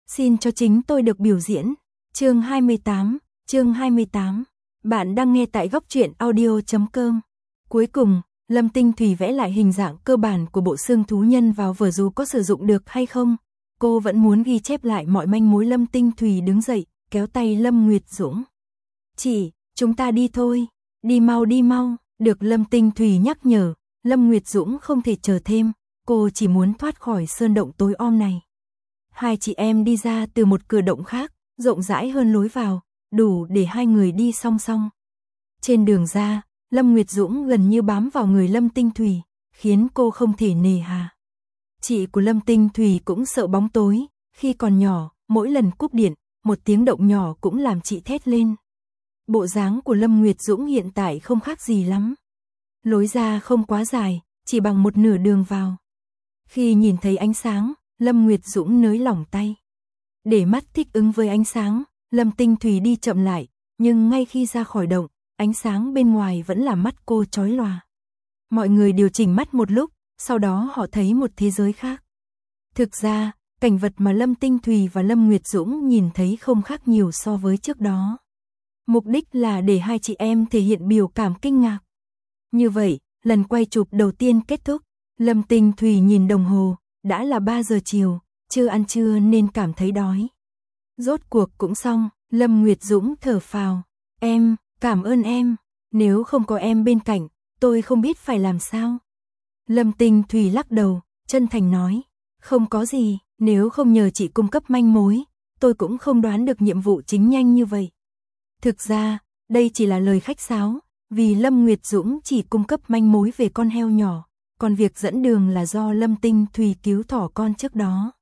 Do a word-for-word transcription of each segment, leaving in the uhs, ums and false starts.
Xin cho chính tôi được biểu diễn. Chương hai mươi tám, chương hai mươi tám. Bạn đang nghe tại góc truyện audio chấm com. Cuối cùng, Lâm Tinh Thủy vẽ lại hình dạng cơ bản của bộ xương thú nhân vào vở dù có sử dụng được hay không. Cô vẫn muốn ghi chép lại mọi manh mối. Lâm Tinh Thủy đứng dậy, kéo tay Lâm Nguyệt Dũng. Chị, chúng ta đi thôi. Đi mau đi mau. Được Lâm Tinh Thủy nhắc nhở, Lâm Nguyệt Dũng không thể chờ thêm. Cô chỉ muốn thoát khỏi sơn động tối om này. Hai chị em đi ra từ một cửa động khác, rộng rãi hơn lối vào, đủ để hai người đi song song. Trên đường ra, Lâm Nguyệt Dũng gần như bám vào người Lâm Tinh Thủy, khiến cô không thể nề hà. Chị của Lâm Tinh Thủy cũng sợ bóng tối, khi còn nhỏ, mỗi lần cúp điện, một tiếng động nhỏ cũng làm chị thét lên. Bộ dáng của Lâm Nguyệt Dũng hiện tại không khác gì lắm. Lối ra không quá dài, chỉ bằng một nửa đường vào. Khi nhìn thấy ánh sáng, Lâm Nguyệt Dũng nới lỏng tay. Để mắt thích ứng với ánh sáng, Lâm Tinh Thủy đi chậm lại, nhưng ngay khi ra khỏi động, ánh sáng bên ngoài vẫn làm mắt cô chói lòa. Mọi người điều chỉnh mắt một lúc, sau đó họ thấy một thế giới khác. Thực ra, cảnh vật mà Lâm Tinh Thủy và Lâm Nguyệt Dũng nhìn thấy không khác nhiều so với trước đó. Mục đích là để hai chị em thể hiện biểu cảm kinh ngạc. Như vậy, lần quay chụp đầu tiên kết thúc, Lâm Tinh Thủy nhìn đồng hồ, đã là ba giờ chiều, chưa ăn trưa nên cảm thấy đói. Rốt cuộc cũng xong, Lâm Nguyệt Dũng thở phào. Em, cảm ơn em, nếu không có em bên cạnh, tôi không biết phải làm sao. Lâm Tinh Thủy lắc đầu, chân thành nói, không có gì, nếu không nhờ chị cung cấp manh mối, tôi cũng không đoán được nhiệm vụ chính nhanh như vậy. Thực ra, đây chỉ là lời khách sáo, vì Lâm Nguyệt Dũng chỉ cung cấp manh mối về con heo nhỏ, còn việc dẫn đường là do Lâm Tinh Thủy cứu thỏ con trước đó.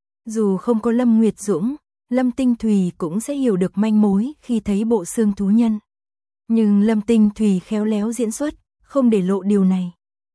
Dù không có Lâm Nguyệt Dũng, Lâm Tinh Thủy cũng sẽ hiểu được manh mối khi thấy bộ xương thú nhân. Nhưng Lâm Tinh Thủy khéo léo diễn xuất, không để lộ điều này.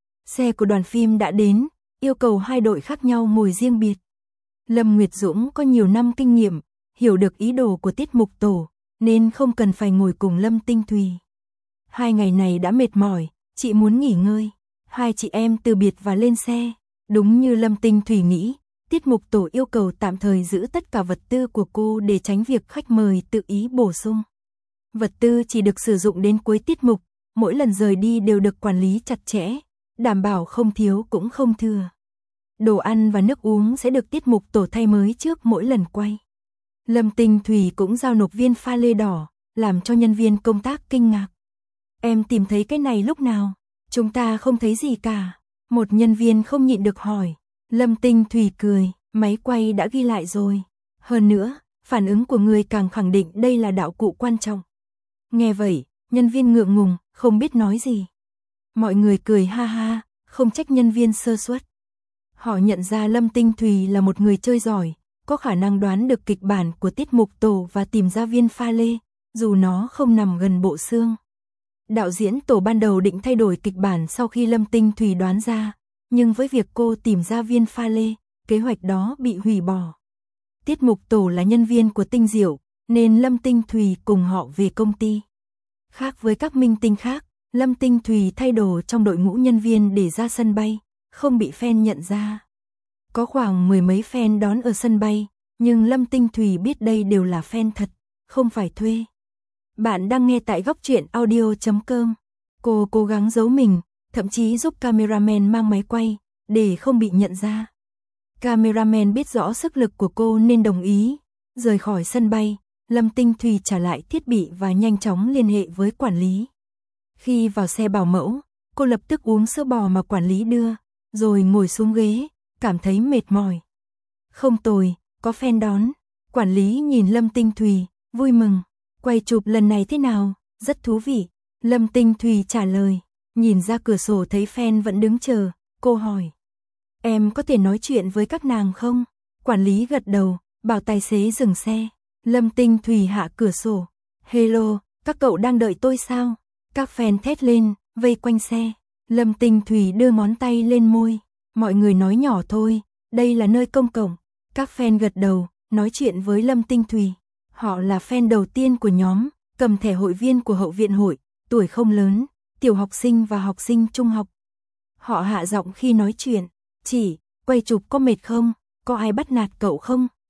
Xe của đoàn phim đã đến, yêu cầu hai đội khác nhau ngồi riêng biệt. Lâm Nguyệt Dũng có nhiều năm kinh nghiệm, hiểu được ý đồ của tiết mục tổ, nên không cần phải ngồi cùng Lâm Tinh Thủy. Hai ngày này đã mệt mỏi, chị muốn nghỉ ngơi. Hai chị em từ biệt và lên xe. Đúng như Lâm Tinh Thủy nghĩ, tiết mục tổ yêu cầu tạm thời giữ tất cả vật tư của cô để tránh việc khách mời tự ý bổ sung. Vật tư chỉ được sử dụng đến cuối tiết mục, mỗi lần rời đi đều được quản lý chặt chẽ, đảm bảo không thiếu cũng không thừa. Đồ ăn và nước uống sẽ được tiết mục tổ thay mới trước mỗi lần quay. Lâm Tinh Thủy cũng giao nộp viên pha lê đỏ, làm cho nhân viên công tác kinh ngạc. Em tìm thấy cái này lúc nào? Chúng ta không thấy gì cả. Một nhân viên không nhịn được hỏi. Lâm Tinh Thủy cười, máy quay đã ghi lại rồi. Hơn nữa, phản ứng của người càng khẳng định đây là đạo cụ quan trọng. Nghe vậy, nhân viên ngượng ngùng, không biết nói gì. Mọi người cười ha ha, không trách nhân viên sơ suất. Họ nhận ra Lâm Tinh Thủy là một người chơi giỏi, có khả năng đoán được kịch bản của tiết mục tổ và tìm ra viên pha lê, dù nó không nằm gần bộ xương. Đạo diễn tổ ban đầu định thay đổi kịch bản sau khi Lâm Tinh Thủy đoán ra, nhưng với việc cô tìm ra viên pha lê, kế hoạch đó bị hủy bỏ. Tiết mục tổ là nhân viên của Tinh Diệu, nên Lâm Tinh Thủy cùng họ về công ty. Khác với các minh tinh khác, Lâm Tinh Thủy thay đồ trong đội ngũ nhân viên để ra sân bay, không bị fan nhận ra. Có khoảng mười mấy fan đón ở sân bay, nhưng Lâm Tinh Thủy biết đây đều là fan thật, không phải thuê. Bạn đang nghe tại góc truyện audio chấm com. Cô cố gắng giấu mình, thậm chí giúp cameraman mang máy quay, để không bị nhận ra. Cameraman biết rõ sức lực của cô nên đồng ý. Rời khỏi sân bay, Lâm Tinh Thủy trả lại thiết bị và nhanh chóng liên hệ với quản lý. Khi vào xe bảo mẫu, cô lập tức uống sữa bò mà quản lý đưa, rồi ngồi xuống ghế, cảm thấy mệt mỏi. Không tồi, có fan đón. Quản lý nhìn Lâm Tinh Thủy, vui mừng. Quay chụp lần này thế nào? Rất thú vị. Lâm Tinh Thủy trả lời. Nhìn ra cửa sổ thấy fan vẫn đứng chờ, cô hỏi. Em có thể nói chuyện với các nàng không? Quản lý gật đầu, bảo tài xế dừng xe. Lâm Tinh Thủy hạ cửa sổ. Hello, các cậu đang đợi tôi sao? Các fan thét lên, vây quanh xe. Lâm Tinh Thủy đưa ngón tay lên môi. Mọi người nói nhỏ thôi, đây là nơi công cộng. Các fan gật đầu, nói chuyện với Lâm Tinh Thủy. Họ là fan đầu tiên của nhóm, cầm thẻ hội viên của hậu viện hội, tuổi không lớn, tiểu học sinh và học sinh trung học. Họ hạ giọng khi nói chuyện. Chỉ, quay chụp có mệt không? Có ai bắt nạt cậu không?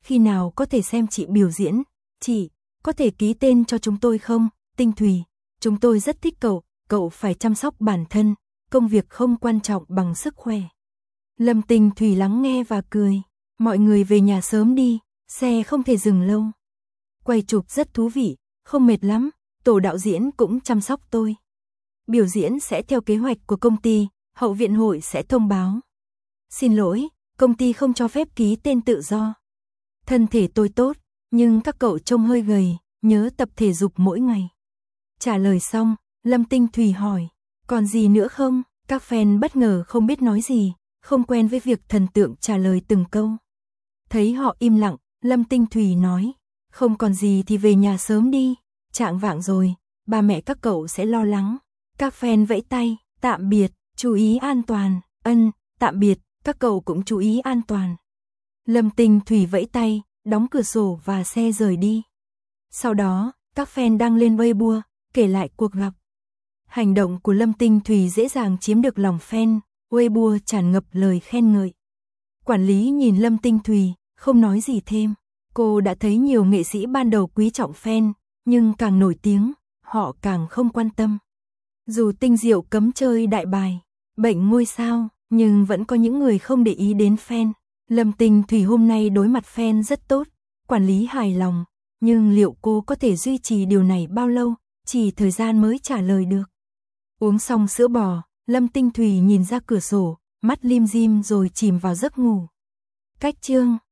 khi nào có thể xem chị biểu diễn, chị, có thể ký tên cho chúng tôi không, Tinh Thủy, chúng tôi rất thích cậu, cậu phải chăm sóc bản thân, công việc không quan trọng bằng sức khỏe. Lâm Tinh Thủy lắng nghe và cười, mọi người về nhà sớm đi, xe không thể dừng lâu. Quay chụp rất thú vị, không mệt lắm, tổ đạo diễn cũng chăm sóc tôi. Biểu diễn sẽ theo kế hoạch của công ty, hậu viện hội sẽ thông báo. Xin lỗi, công ty không cho phép ký tên tự do. Thân thể tôi tốt, nhưng các cậu trông hơi gầy, nhớ tập thể dục mỗi ngày. Trả lời xong, Lâm Tinh Thủy hỏi, còn gì nữa không? Các fan bất ngờ không biết nói gì, không quen với việc thần tượng trả lời từng câu. Thấy họ im lặng, Lâm Tinh Thủy nói, không còn gì thì về nhà sớm đi, chạng vạng rồi, ba mẹ các cậu sẽ lo lắng. Các fan vẫy tay, tạm biệt, chú ý an toàn, ân, tạm biệt, các cậu cũng chú ý an toàn. Lâm Tinh Thủy vẫy tay, đóng cửa sổ và xe rời đi. Sau đó, các fan đăng lên Weibo, kể lại cuộc gặp. Hành động của Lâm Tinh Thủy dễ dàng chiếm được lòng fan, Weibo tràn ngập lời khen ngợi. Quản lý nhìn Lâm Tinh Thủy, không nói gì thêm. Cô đã thấy nhiều nghệ sĩ ban đầu quý trọng fan, nhưng càng nổi tiếng, họ càng không quan tâm. Dù Tinh Diệu cấm chơi đại bài, bệnh ngôi sao, nhưng vẫn có những người không để ý đến fan. Lâm Tinh Thủy hôm nay đối mặt fan rất tốt, quản lý hài lòng, nhưng liệu cô có thể duy trì điều này bao lâu, chỉ thời gian mới trả lời được. Uống xong sữa bò, Lâm Tinh Thủy nhìn ra cửa sổ, mắt lim dim rồi chìm vào giấc ngủ. Cách chương